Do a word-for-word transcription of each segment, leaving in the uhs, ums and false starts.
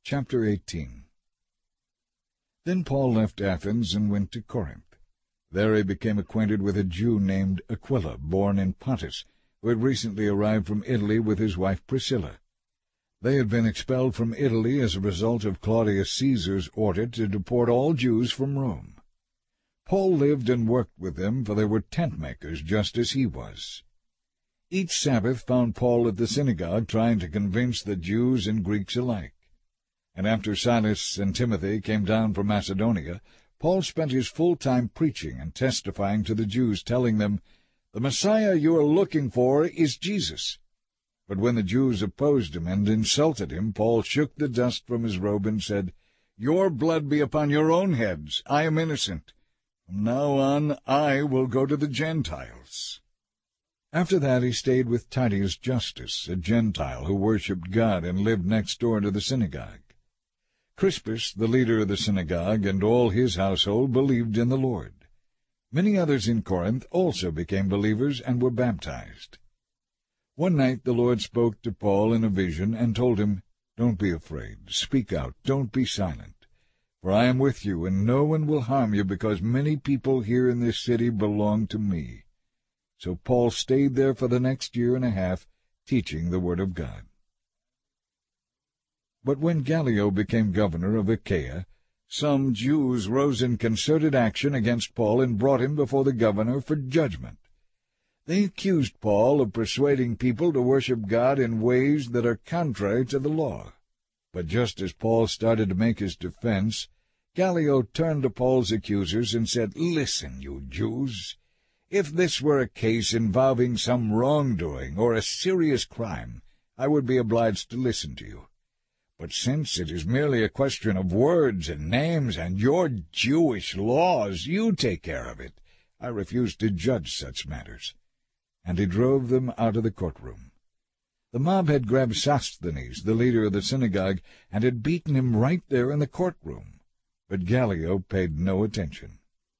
Chapter eighteen. Then Paul left Athens and went to Corinth. There he became acquainted with a Jew named Aquila, born in Pontus, who had recently arrived from Italy with his wife Priscilla. They had been expelled from Italy as a result of Claudius Caesar's order to deport all Jews from Rome. Paul lived and worked with them, for they were tent-makers just as he was. Each Sabbath found Paul at the synagogue trying to convince the Jews and Greeks alike. And after Silas and Timothy came down from Macedonia, Paul spent his full time preaching and testifying to the Jews, telling them, "The Messiah you are looking for is Jesus." But when the Jews opposed him and insulted him, Paul shook the dust from his robe and said, "Your blood be upon your own heads. I am innocent. From now on I will go to the Gentiles." After that he stayed with Titius Justus, a Gentile who worshipped God and lived next door to the synagogue. Crispus, the leader of the synagogue, and all his household believed in the Lord. Many others in Corinth also became believers and were baptized. One night the Lord spoke to Paul in a vision and told him, "Don't be afraid. Speak out. Don't be silent. For I am with you, and no one will harm you, because many people here in this city belong to me." So Paul stayed there for the next year and a half, teaching the word of God. But when Gallio became governor of Achaia, some Jews rose in concerted action against Paul and brought him before the governor for judgment. They accused Paul of persuading people to worship God in ways that are contrary to the law. But just as Paul started to make his defense, Gallio turned to Paul's accusers and said, "Listen, you Jews, if this were a case involving some wrongdoing or a serious crime, I would be obliged to listen to you. But since it is merely a question of words and names and your Jewish laws, you take care of it. I refuse to judge such matters." And he drove them out of the courtroom. The mob had grabbed Sosthenes, the leader of the synagogue, and had beaten him right there in the courtroom. But Gallio paid no attention.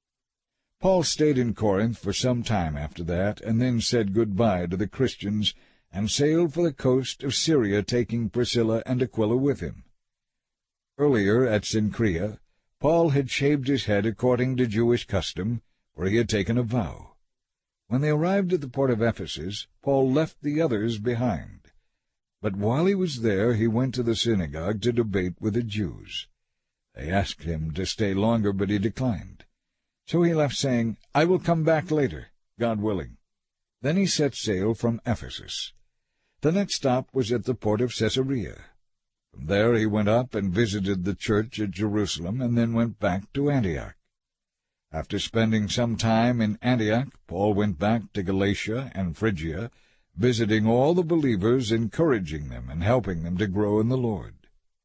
Paul stayed in Corinth for some time after that, and then said good-bye to the Christians, and sailed for the coast of Syria, taking Priscilla and Aquila with him. Earlier, at Cenchrea, Paul had shaved his head according to Jewish custom, for he had taken a vow. When they arrived at the port of Ephesus, Paul left the others behind. But while he was there, he went to the synagogue to debate with the Jews. They asked him to stay longer, but he declined. So he left, saying, "I will come back later, God willing." Then he set sail from Ephesus. The next stop was at the port of Caesarea. From there he went up and visited the church at Jerusalem, and then went back to Antioch. After spending some time in Antioch, Paul went back to Galatia and Phrygia, visiting all the believers, encouraging them and helping them to grow in the Lord.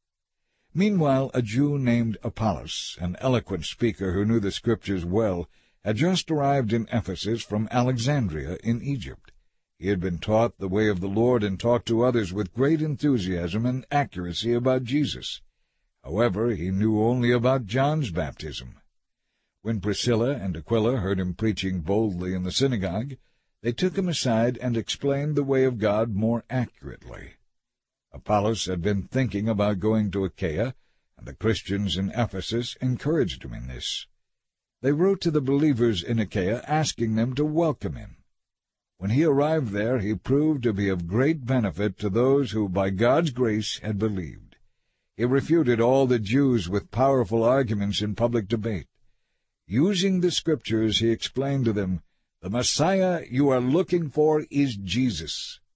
Meanwhile, a Jew named Apollos, an eloquent speaker who knew the Scriptures well, had just arrived in Ephesus from Alexandria in Egypt. He had been taught the way of the Lord and talked to others with great enthusiasm and accuracy about Jesus. However, he knew only about John's baptism. When Priscilla and Aquila heard him preaching boldly in the synagogue, they took him aside and explained the way of God more accurately. Apollos had been thinking about going to Achaia, and the Christians in Ephesus encouraged him in this. They wrote to the believers in Achaia, asking them to welcome him. When he arrived there, he proved to be of great benefit to those who, by God's grace, had believed. He refuted all the Jews with powerful arguments in public debate. Using the Scriptures, he explained to them, "The Messiah you are looking for is Jesus."